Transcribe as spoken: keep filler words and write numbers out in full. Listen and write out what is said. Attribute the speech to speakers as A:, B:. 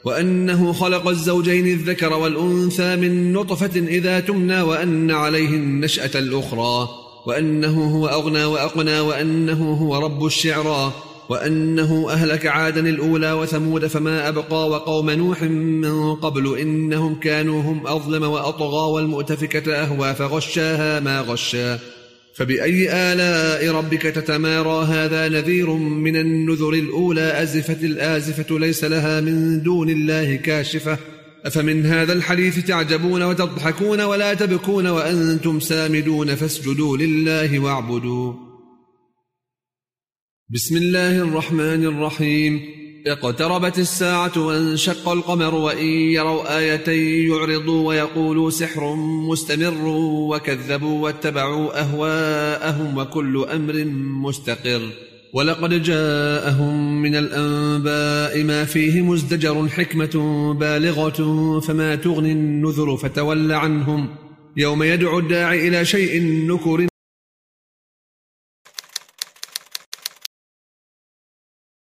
A: وأنه خلق الزوجين الذكر والأنثى من نطفة إذا تمنى وأن عليه النشأة الأخرى وأنه هو أغنى وأقنى وأنه هو رب الشعرى وأنه أهلك عادا الأولى وثمود فما أبقى وقوم نوح من قبل إنهم كانوا هم أظلم وأطغى والمؤتفكة أهوى فغشاها ما غشا فبأي آلاء ربك تتمارى هذا نذير من النذر الأولى أزفت الآزفة ليس لها من دون الله كاشفة أفمن هذا الحديث تعجبون وتضحكون ولا تبكون وأنتم سامدون فاسجدوا لله واعبدوا. بسم الله الرحمن الرحيم. اقتربت الساعة وانشق القمر وإن يروا آية يعرضوا ويقولوا سحر مستمر وكذبوا واتبعوا أهواءهم وكل أمر مستقر ولقد جاءهم من الأنباء ما فيه مزدجر حكمة بالغة فما تغني النذر فتول عنهم يوم يدعو الداعي إلى شيء نكر